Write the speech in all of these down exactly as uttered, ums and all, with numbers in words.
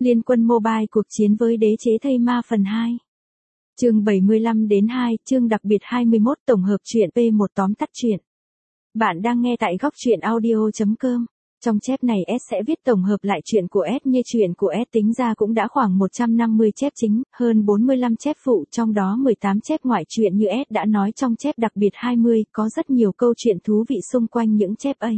Liên quân mobile cuộc chiến với đế chế thây ma phần hai. Chương bảy mươi lăm đến hai, chương đặc biệt hai mươi mốt tổng hợp truyện P một tóm tắt truyện. Bạn đang nghe tại góc truyện audio chấm com. Trong chép này S sẽ viết tổng hợp lại truyện của S, như truyện của S tính ra cũng đã khoảng một trăm năm mươi chép chính, hơn bốn mươi lăm chép phụ, trong đó mười tám chép ngoại truyện như S đã nói trong chép đặc biệt hai mươi, có rất nhiều câu chuyện thú vị xung quanh những chép ấy.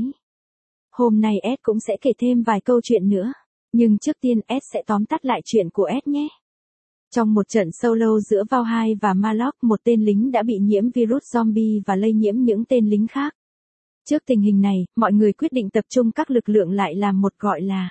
Hôm nay S cũng sẽ kể thêm vài câu chuyện nữa, nhưng trước tiên S sẽ tóm tắt lại chuyện của S nhé. Trong một trận solo giữa Valhalla và Maloch, một tên lính đã bị nhiễm virus zombie và lây nhiễm những tên lính khác. Trước tình hình này, mọi người quyết định tập trung các lực lượng lại làm một gọi là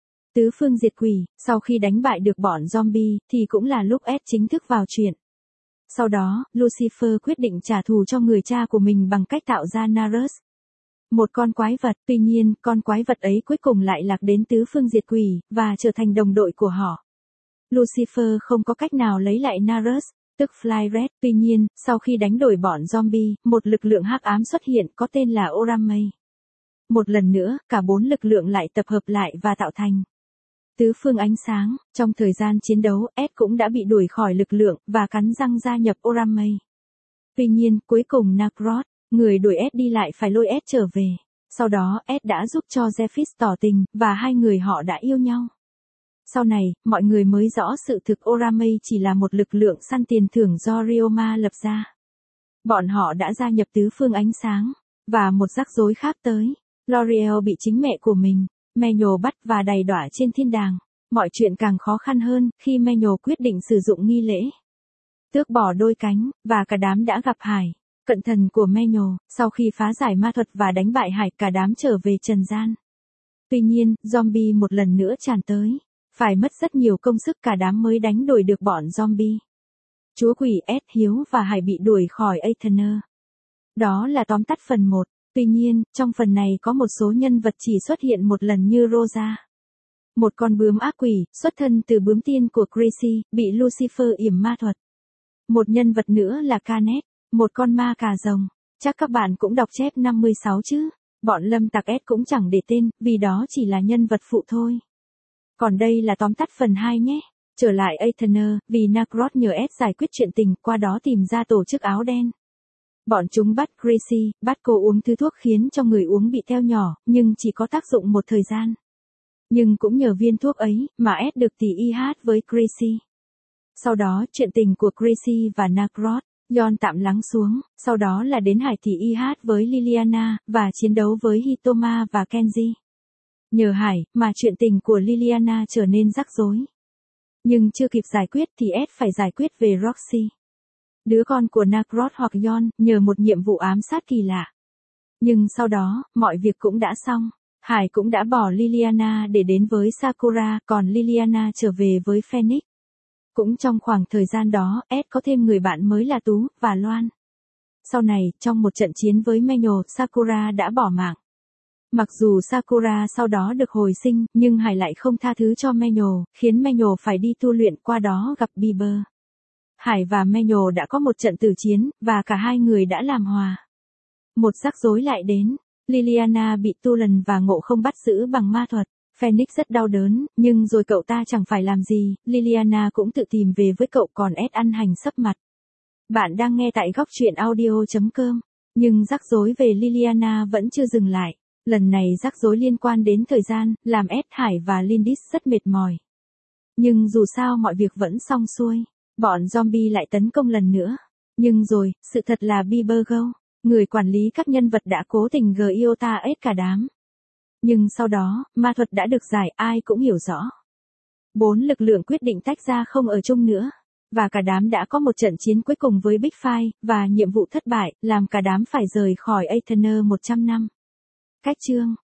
tứ phương diệt quỷ. Sau khi đánh bại được bọn zombie, thì cũng là lúc S chính thức vào chuyện. Sau đó, Lucifer quyết định trả thù cho người cha của mình bằng cách tạo ra Narus, một con quái vật. Tuy nhiên, con quái vật ấy cuối cùng lại lạc đến tứ phương diệt quỷ, và trở thành đồng đội của họ. Lucifer không có cách nào lấy lại Narus, tức Fly Red. Tuy nhiên, sau khi đánh đổi bọn zombie, một lực lượng hắc ám xuất hiện có tên là Oramei. Một lần nữa, cả bốn lực lượng lại tập hợp lại và tạo thành tứ phương ánh sáng. Trong thời gian chiến đấu, S cũng đã bị đuổi khỏi lực lượng, và cắn răng gia nhập Oramei. Tuy nhiên, cuối cùng Nakrod, người đuổi S đi, lại phải lôi S trở về. Sau đó, S đã giúp cho Zephys tỏ tình, và hai người họ đã yêu nhau. Sau này, mọi người mới rõ sự thực Oramei chỉ là một lực lượng săn tiền thưởng do Ryoma lập ra. Bọn họ đã gia nhập tứ phương ánh sáng, và một rắc rối khác tới. L'Oreal bị chính mẹ của mình, Menyo bắt và đày đọa trên thiên đàng. Mọi chuyện càng khó khăn hơn khi Menyo quyết định sử dụng nghi lễ tước bỏ đôi cánh, và cả đám đã gặp Hải, cận thần của Menyo. Sau khi phá giải ma thuật và đánh bại Hải, cả đám trở về trần gian. Tuy nhiên, zombie một lần nữa tràn tới. Phải mất rất nhiều công sức cả đám mới đánh đuổi được bọn zombie. Chúa quỷ S, Hiếu và Hải bị đuổi khỏi Aether. Đó là tóm tắt phần một. Tuy nhiên, trong phần này có một số nhân vật chỉ xuất hiện một lần như Rosa, một con bướm ác quỷ, xuất thân từ bướm tiên của Gracie, bị Lucifer yểm ma thuật. Một nhân vật nữa là Canet, một con ma cà rồng. Chắc các bạn cũng đọc chép năm mươi sáu chứ. Bọn lâm tặc S cũng chẳng để tên, vì đó chỉ là nhân vật phụ thôi. Còn đây là tóm tắt phần hai nhé. Trở lại Aether, vì Nakrod nhờ S giải quyết chuyện tình, qua đó tìm ra tổ chức áo đen. Bọn chúng bắt Gracie, bắt cô uống thứ thuốc khiến cho người uống bị teo nhỏ, nhưng chỉ có tác dụng một thời gian. Nhưng cũng nhờ viên thuốc ấy, mà S được tỉ y hát với Gracie. Sau đó, chuyện tình của Gracie và Nakrod, Yon tạm lắng xuống, sau đó là đến Hải tỉ y hát với Liliana, và chiến đấu với Hitoma và Kenji. Nhờ Hải, mà chuyện tình của Liliana trở nên rắc rối. Nhưng chưa kịp giải quyết thì S phải giải quyết về Roxy, đứa con của Nakrod hoặc Yon, nhờ một nhiệm vụ ám sát kỳ lạ. Nhưng sau đó, mọi việc cũng đã xong. Hải cũng đã bỏ Liliana để đến với Sakura, còn Liliana trở về với Phoenix. Cũng trong khoảng thời gian đó, S có thêm người bạn mới là Tú, và Loan. Sau này, trong một trận chiến với Menyo, Sakura đã bỏ mạng. Mặc dù Sakura sau đó được hồi sinh, nhưng Hải lại không tha thứ cho Menyo, khiến Menyo phải đi tu luyện, qua đó gặp Bieber. Hải và Menyo đã có một trận tử chiến, và cả hai người đã làm hòa. Một rắc rối lại đến. Liliana bị Tulan và Ngộ không bắt giữ bằng ma thuật. Phoenix rất đau đớn, nhưng rồi cậu ta chẳng phải làm gì, Liliana cũng tự tìm về với cậu, còn S ăn hành sấp mặt. Bạn đang nghe tại góc truyện audio chấm com. Nhưng rắc rối về Liliana vẫn chưa dừng lại. Lần này rắc rối liên quan đến thời gian, làm S, Hải và Lindis rất mệt mỏi. Nhưng dù sao mọi việc vẫn xong xuôi. Bọn zombie lại tấn công lần nữa. Nhưng rồi, sự thật là Bieber, người quản lý các nhân vật, đã cố tình gờ iota S cả đám. Nhưng sau đó, ma thuật đã được giải, ai cũng hiểu rõ. Bốn lực lượng quyết định tách ra không ở chung nữa. Và cả đám đã có một trận chiến cuối cùng với Big Five, và nhiệm vụ thất bại, làm cả đám phải rời khỏi Aether một trăm năm. Cách chương.